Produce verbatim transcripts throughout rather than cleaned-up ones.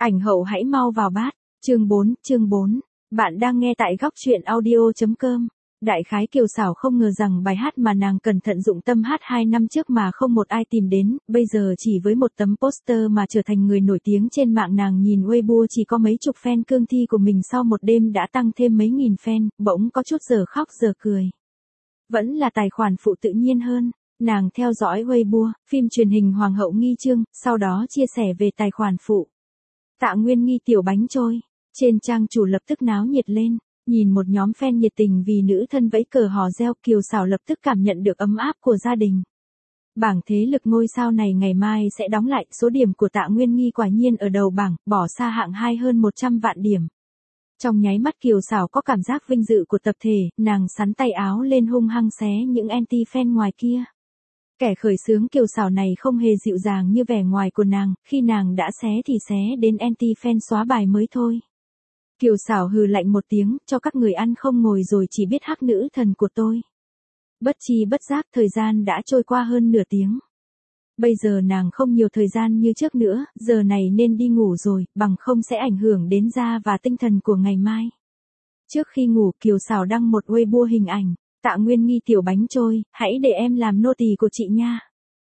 Ảnh hậu hãy mau vào bát. Chương bốn, chương bốn. Bạn đang nghe tại góc truyện audio.com. Đại khái Kiều Sảo không ngờ rằng bài hát mà nàng cẩn thận dụng tâm hát hai năm trước mà không một ai tìm đến, bây giờ chỉ với một tấm poster mà trở thành người nổi tiếng trên mạng. Nàng nhìn Weibo chỉ có mấy chục fan cương thi của mình sau một đêm đã tăng thêm mấy nghìn fan, bỗng có chút giờ khóc giờ cười. Vẫn là tài khoản phụ tự nhiên hơn. Nàng theo dõi Weibo, phim truyền hình Hoàng hậu Nghi Chương, sau đó chia sẻ về tài khoản phụ. Tạ Nguyên Nghi tiểu bánh trôi. Trên trang chủ lập tức náo nhiệt lên, nhìn một nhóm fan nhiệt tình vì nữ thân vẫy cờ hò reo, Kiều Sảo lập tức cảm nhận được ấm áp của gia đình. Bảng thế lực ngôi sao này ngày mai sẽ đóng lại, số điểm của Tạ Nguyên Nghi quả nhiên ở đầu bảng, bỏ xa hạng hai hơn một trăm vạn điểm. Trong nháy mắt Kiều Sảo có cảm giác vinh dự của tập thể, nàng sắn tay áo lên hung hăng xé những anti-fan ngoài kia. Kẻ khởi xướng Kiều Sảo này không hề dịu dàng như vẻ ngoài của nàng, khi nàng đã xé thì xé đến anti-fan xóa bài mới thôi. Kiều Sảo hừ lạnh một tiếng, cho các người ăn không ngồi rồi chỉ biết hắc nữ thần của tôi. Bất chi bất giác thời gian đã trôi qua hơn nửa tiếng. Bây giờ nàng không nhiều thời gian như trước nữa, giờ này nên đi ngủ rồi, bằng không sẽ ảnh hưởng đến da và tinh thần của ngày mai. Trước khi ngủ Kiều Sảo đăng một Weibo hình ảnh. Tạ Nguyên Nghi tiểu bánh trôi, hãy để em làm nô tỳ của chị nha.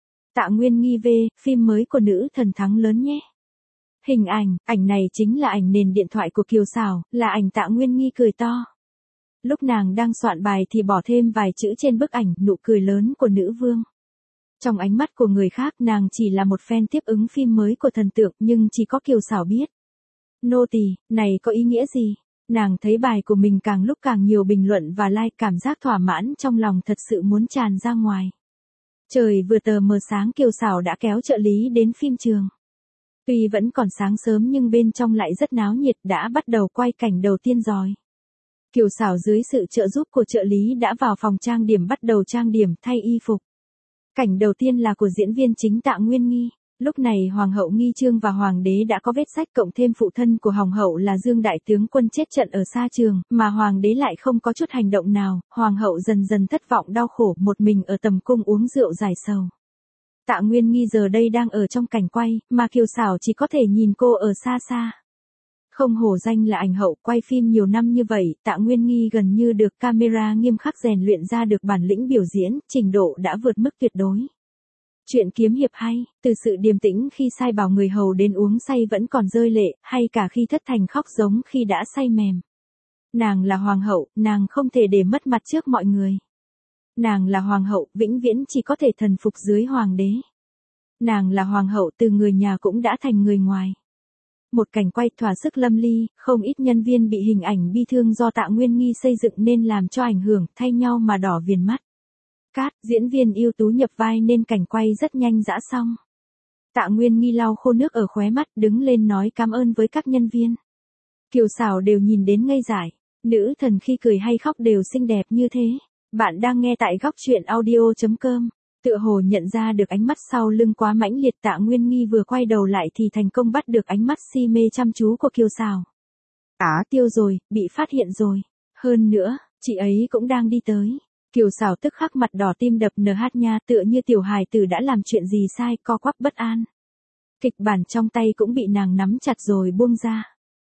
Tạ Nguyên Nghi về, phim mới của nữ thần thắng lớn nhé. Hình ảnh, ảnh này chính là ảnh nền điện thoại của Kiều Sảo, là ảnh Tạ Nguyên Nghi cười to. Lúc nàng đang soạn bài thì bỏ thêm vài chữ trên bức ảnh, nụ cười lớn của nữ vương. Trong ánh mắt của người khác nàng chỉ là một fan tiếp ứng phim mới của thần tượng, nhưng chỉ có Kiều Sảo biết. Nô tỳ, này có ý nghĩa gì? Nàng thấy bài của mình càng lúc càng nhiều bình luận và like, cảm giác thỏa mãn trong lòng thật sự muốn tràn ra ngoài. Trời vừa tờ mờ sáng Kiều Sảo đã kéo trợ lý đến phim trường. Tuy vẫn còn sáng sớm nhưng bên trong lại rất náo nhiệt, đã bắt đầu quay cảnh đầu tiên rồi. Kiều Sảo dưới sự trợ giúp của trợ lý đã vào phòng trang điểm bắt đầu trang điểm thay y phục. Cảnh đầu tiên là của diễn viên chính Tạ Nguyên Nghi. Lúc này Hoàng hậu Nghi Chương và Hoàng đế đã có vết sách, cộng thêm phụ thân của Hoàng hậu là Dương Đại Tướng Quân chết trận ở xa trường, mà Hoàng đế lại không có chút hành động nào. Hoàng hậu dần dần thất vọng đau khổ, một mình ở tầm cung uống rượu giải sầu. Tạ Nguyên Nghi giờ đây đang ở trong cảnh quay, mà Kiều Sảo chỉ có thể nhìn cô ở xa xa. Không hổ danh là ảnh hậu, quay phim nhiều năm như vậy, Tạ Nguyên Nghi gần như được camera nghiêm khắc rèn luyện ra được bản lĩnh biểu diễn, trình độ đã vượt mức tuyệt đối. Chuyện kiếm hiệp hay, từ sự điềm tĩnh khi sai bảo người hầu đến uống say vẫn còn rơi lệ, hay cả khi thất thành khóc giống khi đã say mềm. Nàng là hoàng hậu, nàng không thể để mất mặt trước mọi người. Nàng là hoàng hậu, vĩnh viễn chỉ có thể thần phục dưới hoàng đế. Nàng là hoàng hậu, từ người nhà cũng đã thành người ngoài. Một cảnh quay thỏa sức lâm ly, không ít nhân viên bị hình ảnh bi thương do Tạ Nguyên Nghi xây dựng nên làm cho ảnh hưởng, thay nhau mà đỏ viền mắt. Cát, diễn viên ưu tú nhập vai nên cảnh quay rất nhanh đã xong. Tạ Nguyên Nghi lau khô nước ở khóe mắt, đứng lên nói cảm ơn với các nhân viên. Kiều Sảo đều nhìn đến ngây dại, nữ thần khi cười hay khóc đều xinh đẹp như thế. Bạn đang nghe tại góc truyện audio.com. Tựa hồ nhận ra được ánh mắt sau lưng quá mãnh liệt, Tạ Nguyên Nghi vừa quay đầu lại thì thành công bắt được ánh mắt si mê chăm chú của Kiều Sảo. Á tiêu rồi, bị phát hiện rồi. Hơn nữa, chị ấy cũng đang đi tới. Kiều Sảo tức khắc mặt đỏ tim đập nờ hát nha, tựa như tiểu hài tử đã làm chuyện gì sai, co quắp bất an. Kịch bản trong tay cũng bị nàng nắm chặt rồi buông ra.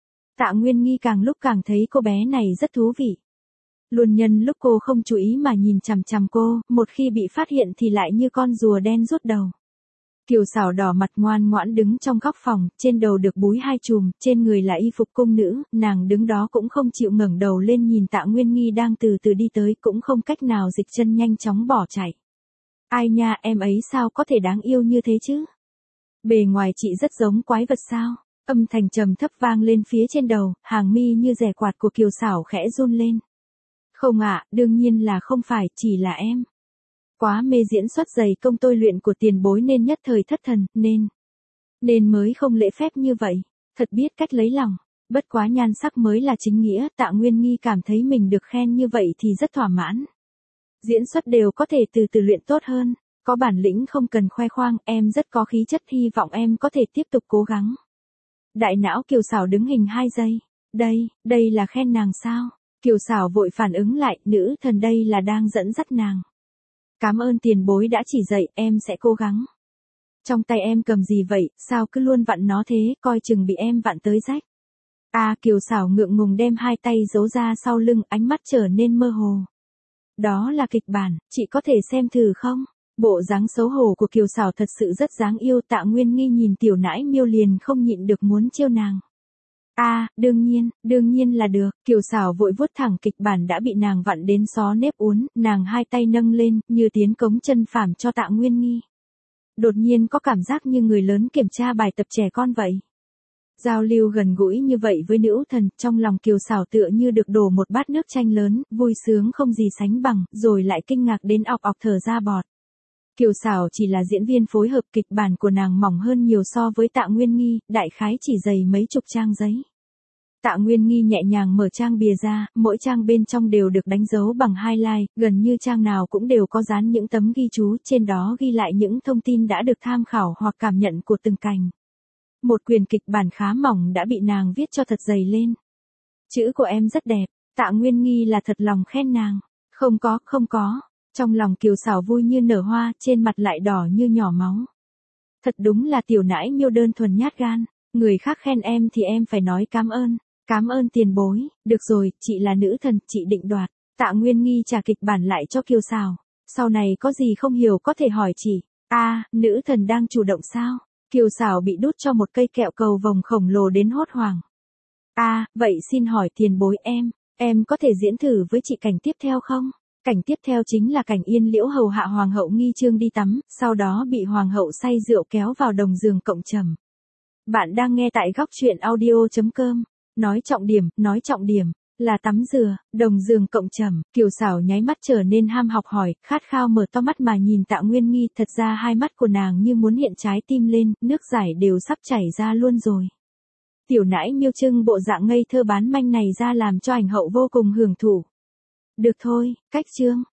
Tạ Nguyên Nghi càng lúc càng thấy cô bé này rất thú vị. Luôn nhân lúc cô không chú ý mà nhìn chằm chằm cô, một khi bị phát hiện thì lại như con rùa đen rút đầu. Kiều Sảo đỏ mặt ngoan ngoãn đứng trong góc phòng, trên đầu được búi hai chùm, trên người là y phục cung nữ, nàng đứng đó cũng không chịu ngẩng đầu lên nhìn Tạ Nguyên Nghi đang từ từ đi tới, cũng không cách nào dịch chân nhanh chóng bỏ chạy. Ai nha, em ấy sao có thể đáng yêu như thế chứ? Bề ngoài chị rất giống quái vật sao? Âm thanh trầm thấp vang lên phía trên đầu, hàng mi như rẻ quạt của Kiều Sảo khẽ run lên. Không ạ, đương nhiên là không phải, chỉ là em. Quá mê diễn xuất dày công tôi luyện của tiền bối nên nhất thời thất thần, nên... Nên mới không lễ phép như vậy. Thật biết cách lấy lòng. Bất quá nhan sắc mới là chính nghĩa, Tạ Nguyên Nghi cảm thấy mình được khen như vậy thì rất thỏa mãn. Diễn xuất đều có thể từ từ luyện tốt hơn. Có bản lĩnh không cần khoe khoang, em rất có khí chất, hy vọng em có thể tiếp tục cố gắng. Đại não Kiều Sảo đứng hình hai giây. Đây, đây là khen nàng sao? Kiều Sảo vội phản ứng lại, nữ thần đây là đang dẫn dắt nàng. Cảm ơn tiền bối đã chỉ dạy, em sẽ cố gắng. Trong tay em cầm gì vậy, sao cứ luôn vặn nó thế, coi chừng bị em vặn tới rách. À, Kiều Sảo ngượng ngùng đem hai tay giấu ra sau lưng, ánh mắt trở nên mơ hồ. Đó là kịch bản, chị có thể xem thử không? Bộ dáng xấu hổ của Kiều Sảo thật sự rất đáng yêu, Tạ Nguyên Nghi nhìn tiểu nãi miêu liền không nhịn được muốn trêu nàng. À, đương nhiên, đương nhiên là được, Kiều Sảo vội vuốt thẳng kịch bản đã bị nàng vặn đến xó nếp uốn, nàng hai tay nâng lên, như tiến cống chân phàm cho Tạ Nguyên Nghi. Đột nhiên có cảm giác như người lớn kiểm tra bài tập trẻ con vậy. Giao lưu gần gũi như vậy với nữ thần, trong lòng Kiều Sảo tựa như được đổ một bát nước chanh lớn, vui sướng không gì sánh bằng, rồi lại kinh ngạc đến ọc ọc thở ra bọt. Kiều Sảo chỉ là diễn viên phối hợp, kịch bản của nàng mỏng hơn nhiều so với Tạ Nguyên Nghi, đại khái chỉ dày mấy chục trang giấy. Tạ Nguyên Nghi nhẹ nhàng mở trang bìa ra, mỗi trang bên trong đều được đánh dấu bằng highlight, gần như trang nào cũng đều có dán những tấm ghi chú, trên đó ghi lại những thông tin đã được tham khảo hoặc cảm nhận của từng cảnh. Một quyển kịch bản khá mỏng đã bị nàng viết cho thật dày lên. Chữ của em rất đẹp, Tạ Nguyên Nghi là thật lòng khen nàng. Không có, không có. Trong lòng Kiều Sảo vui như nở hoa, trên mặt lại đỏ như nhỏ máu. Thật đúng là tiểu nãi miêu đơn thuần nhát gan. Người khác khen em thì em phải nói cảm ơn. Cảm ơn tiền bối. Được rồi, chị là nữ thần, chị định đoạt. Tạ Nguyên Nghi trả kịch bản lại cho Kiều Sảo. Sau này có gì không hiểu có thể hỏi chị. À, nữ thần đang chủ động sao? Kiều Sảo bị đút cho một cây kẹo cầu vồng khổng lồ đến hốt hoảng. À, vậy xin hỏi tiền bối em, em có thể diễn thử với chị cảnh tiếp theo không? Cảnh tiếp theo chính là cảnh Yên Liễu hầu hạ Hoàng hậu Nghi Trương đi tắm, sau đó bị Hoàng hậu say rượu kéo vào đồng giường cộng trầm. Bạn đang nghe tại góc truyện audio chấm com. Nói trọng điểm, nói trọng điểm, là tắm dừa, đồng giường cộng trầm. Kiều Sảo nháy mắt trở nên ham học hỏi, khát khao mở to mắt mà nhìn Tạ Nguyên Nghi, thật ra hai mắt của nàng như muốn hiện trái tim lên, nước giải đều sắp chảy ra luôn rồi. Tiểu nãi miêu trưng bộ dạng ngây thơ bán manh này ra làm cho ảnh hậu vô cùng hưởng thụ. Được thôi, cách chương.